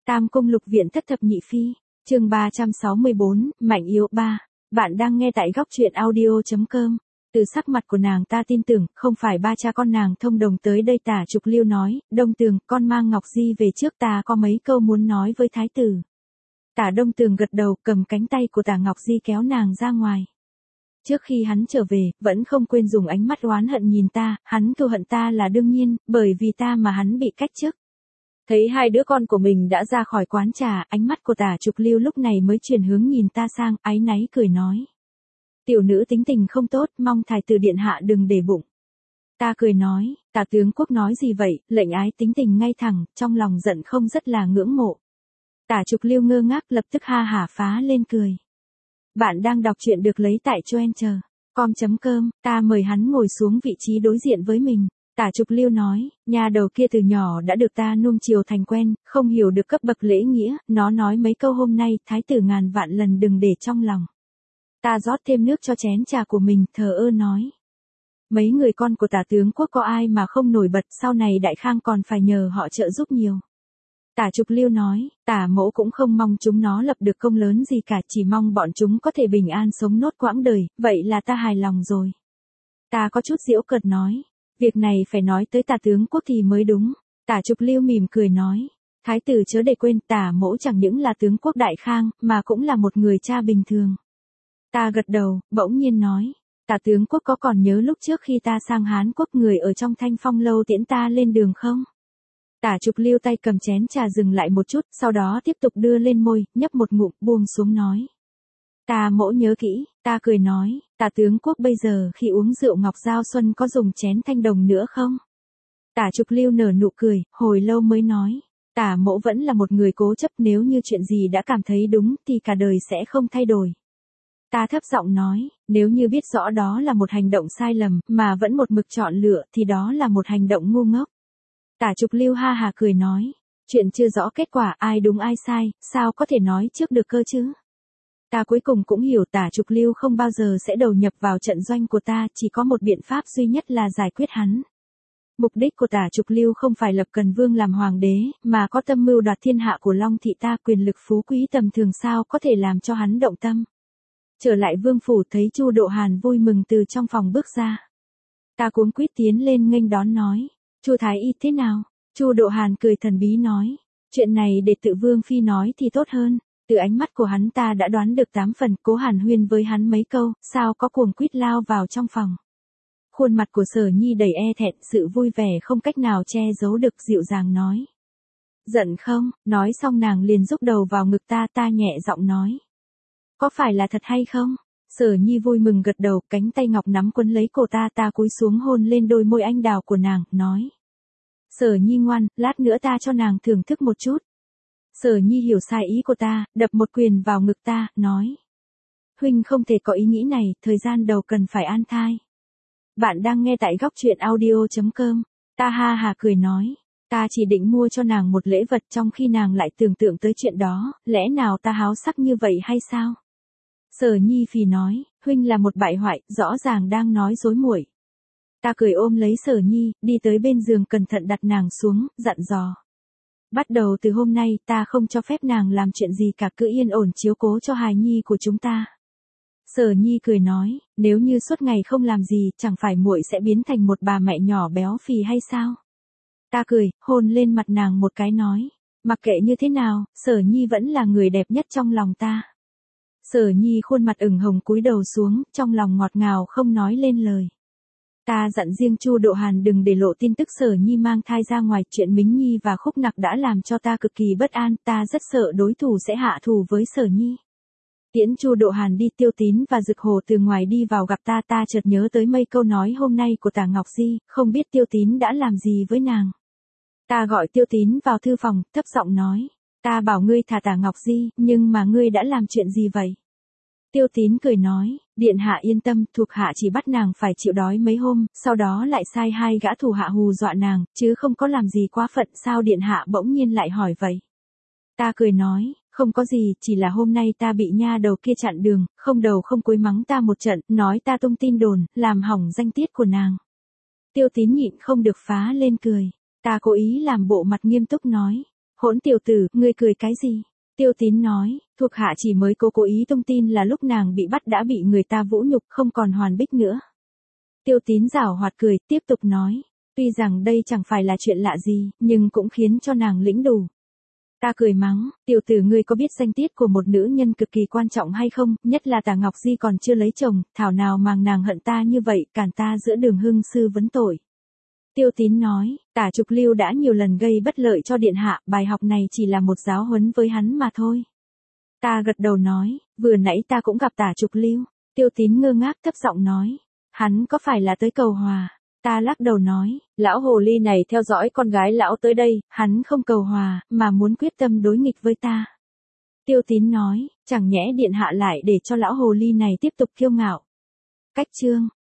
Tam Cung Lục Viện Thất Thập Nhị Phi, chương 364, Mạnh Yếu 3. Bạn đang nghe tại góc truyện audio.com. Từ sắc mặt của nàng ta tin tưởng, không phải ba cha con nàng thông đồng tới đây. Tả Trục Liêu nói, Đông Tường, con mang Ngọc Di về trước, ta có mấy câu muốn nói với thái tử. Tả Đông Tường gật đầu, cầm cánh tay của Tả Ngọc Di kéo nàng ra ngoài. Trước khi hắn trở về, vẫn không quên dùng ánh mắt oán hận nhìn ta, hắn cừu hận ta là đương nhiên, bởi vì ta mà hắn bị cách chức. Thấy hai đứa con của mình đã ra khỏi quán trà, ánh mắt của Tả Trục Liêu lúc này mới chuyển hướng nhìn ta sang, áy náy cười nói. Tiểu nữ tính tình không tốt, mong thái tử điện hạ đừng để bụng. Ta cười nói, Tả tướng quốc nói gì vậy, lệnh ái tính tình ngay thẳng, trong lòng giận không rất là ngưỡng mộ. Tả Trục Liêu ngơ ngác lập tức ha hả phá lên cười. Bạn đang đọc truyện được lấy tại choencher.com, ta mời hắn ngồi xuống vị trí đối diện với mình. Tả Trục Liêu nói, nhà đầu kia từ nhỏ đã được ta nuông chiều thành quen, không hiểu được cấp bậc lễ nghĩa, nó nói mấy câu hôm nay, thái tử ngàn vạn lần đừng để trong lòng. Ta rót thêm nước cho chén trà của mình, thờ ơ nói. Mấy người con của Tả tướng quốc có ai mà không nổi bật, sau này Đại Khang còn phải nhờ họ trợ giúp nhiều. Tả Trục Liêu nói, Tả mẫu cũng không mong chúng nó lập được công lớn gì cả, chỉ mong bọn chúng có thể bình an sống nốt quãng đời, vậy là ta hài lòng rồi. Ta có chút giễu cợt nói, việc này phải nói tới Tả tướng quốc thì mới đúng. Tả Trục Liêu mỉm cười nói, thái tử chớ để quên, Tả mẫu chẳng những là tướng quốc Đại Khang, mà cũng là một người cha bình thường. Ta gật đầu, bỗng nhiên nói, Tả tướng quốc có còn nhớ lúc trước khi ta sang Hán Quốc người ở trong Thanh Phong lâu tiễn ta lên đường không? Tả Trục Liêu tay cầm chén trà dừng lại một chút, sau đó tiếp tục đưa lên môi, nhấp một ngụm, buông xuống nói. Ta mẫu nhớ kỹ, ta cười nói, Tả tướng quốc bây giờ khi uống rượu Ngọc Giao Xuân có dùng chén thanh đồng nữa không? Tả Trục Liêu nở nụ cười, hồi lâu mới nói, Tả mẫu vẫn là một người cố chấp, nếu như chuyện gì đã cảm thấy đúng thì cả đời sẽ không thay đổi. Ta thấp giọng nói, nếu như biết rõ đó là một hành động sai lầm, mà vẫn một mực chọn lựa thì đó là một hành động ngu ngốc. Tả Trục Liêu ha hà cười nói, chuyện chưa rõ kết quả, ai đúng ai sai, sao có thể nói trước được cơ chứ? Ta cuối cùng cũng hiểu Tả Trục Liêu không bao giờ sẽ đầu nhập vào trận doanh của ta, chỉ có một biện pháp duy nhất là giải quyết hắn. Mục đích của Tả Trục Liêu không phải lập Cần Vương làm hoàng đế, mà có tâm mưu đoạt thiên hạ của Long thị ta, quyền lực phú quý tầm thường sao có thể làm cho hắn động tâm. Trở lại vương phủ thấy Chu Độ Hàn vui mừng từ trong phòng bước ra. Ta cuống quýt tiến lên nghênh đón nói, Chu thái y thế nào? Chu Độ Hàn cười thần bí nói, chuyện này để tự vương phi nói thì tốt hơn. Từ ánh mắt của hắn ta đã đoán được 8 phần, cố hàn huyên với hắn mấy câu, sao có cuồng quýt lao vào trong phòng. Khuôn mặt của Sở Nhi đầy e thẹn, sự vui vẻ không cách nào che giấu được, dịu dàng nói. Giận không? Nói xong nàng liền rúc đầu vào ngực ta, ta nhẹ giọng nói. Có phải là thật hay không? Sở Nhi vui mừng gật đầu, cánh tay ngọc nắm quấn lấy cổ ta, ta cúi xuống hôn lên đôi môi anh đào của nàng, nói. Sở Nhi ngoan, lát nữa ta cho nàng thưởng thức một chút. Sở Nhi hiểu sai ý của ta, đập một quyền vào ngực ta, nói. Huynh không thể có ý nghĩ này, thời gian đầu cần phải an thai. Bạn đang nghe tại góc truyện audio.com, ta ha hà cười nói. Ta chỉ định mua cho nàng một lễ vật, trong khi nàng lại tưởng tượng tới chuyện đó, lẽ nào ta háo sắc như vậy hay sao? Sở Nhi phì nói, huynh là một bại hoại, rõ ràng đang nói dối muội. Ta cười ôm lấy Sở Nhi, đi tới bên giường cẩn thận đặt nàng xuống, dặn dò. Bắt đầu từ hôm nay, ta không cho phép nàng làm chuyện gì cả, cứ yên ổn chiếu cố cho hài nhi của chúng ta. Sở Nhi cười nói, nếu như suốt ngày không làm gì, chẳng phải muội sẽ biến thành một bà mẹ nhỏ béo phì hay sao? Ta cười, hôn lên mặt nàng một cái nói, mặc kệ như thế nào, Sở Nhi vẫn là người đẹp nhất trong lòng ta. Sở Nhi khuôn mặt ửng hồng cúi đầu xuống, trong lòng ngọt ngào không nói lên lời. Ta dặn riêng Chu Độ Hàn đừng để lộ tin tức Sở Nhi mang thai ra ngoài, chuyện Mính Nhi và Khúc Nặc đã làm cho ta cực kỳ bất an, ta rất sợ đối thủ sẽ hạ thù với Sở Nhi. Tiễn Chu Độ Hàn đi, Tiêu Tín và Dực Hồ từ ngoài đi vào gặp ta, ta chợt nhớ tới mấy câu nói hôm nay của Tả Ngọc Di, không biết Tiêu Tín đã làm gì với nàng. Ta gọi Tiêu Tín vào thư phòng, thấp giọng nói, ta bảo ngươi thả Tả Ngọc Di, nhưng mà ngươi đã làm chuyện gì vậy? Tiêu Tín cười nói, điện hạ yên tâm, thuộc hạ chỉ bắt nàng phải chịu đói mấy hôm, sau đó lại sai 2 gã thủ hạ hù dọa nàng, chứ không có làm gì quá phận. Sao điện hạ bỗng nhiên lại hỏi vậy? Ta cười nói, không có gì, chỉ là hôm nay ta bị nha đầu kia chặn đường, không đầu không cuối mắng ta một trận, nói ta tung tin đồn, làm hỏng danh tiết của nàng. Tiêu Tín nhịn không được phá lên cười. Ta cố ý làm bộ mặt nghiêm túc nói, Hỗn tiểu tử, ngươi cười cái gì? Tiêu Tín nói, thuộc hạ chỉ mới cố ý tung tin là lúc nàng bị bắt đã bị người ta vũ nhục không còn hoàn bích nữa. Tiêu Tín giảo hoạt cười, tiếp tục nói, tuy rằng đây chẳng phải là chuyện lạ gì, nhưng cũng khiến cho nàng lĩnh đủ. Ta cười mắng, tiểu tử ngươi có biết danh tiết của một nữ nhân cực kỳ quan trọng hay không, nhất là Tả Ngọc Di còn chưa lấy chồng, thảo nào màng nàng hận ta như vậy, cản ta giữa đường hưng sư vấn tội. Tiêu Tín nói, Tả Trục Lưu đã nhiều lần gây bất lợi cho điện hạ, bài học này chỉ là một giáo huấn với hắn mà thôi. Ta gật đầu nói, vừa nãy ta cũng gặp Tả Trục Lưu. Tiêu Tín ngơ ngác thấp giọng nói, hắn có phải là tới cầu hòa? Ta lắc đầu nói, lão hồ ly này theo dõi con gái lão tới đây, hắn không cầu hòa, mà muốn quyết tâm đối nghịch với ta. Tiêu Tín nói, chẳng nhẽ điện hạ lại để cho lão hồ ly này tiếp tục kiêu ngạo. Cách chương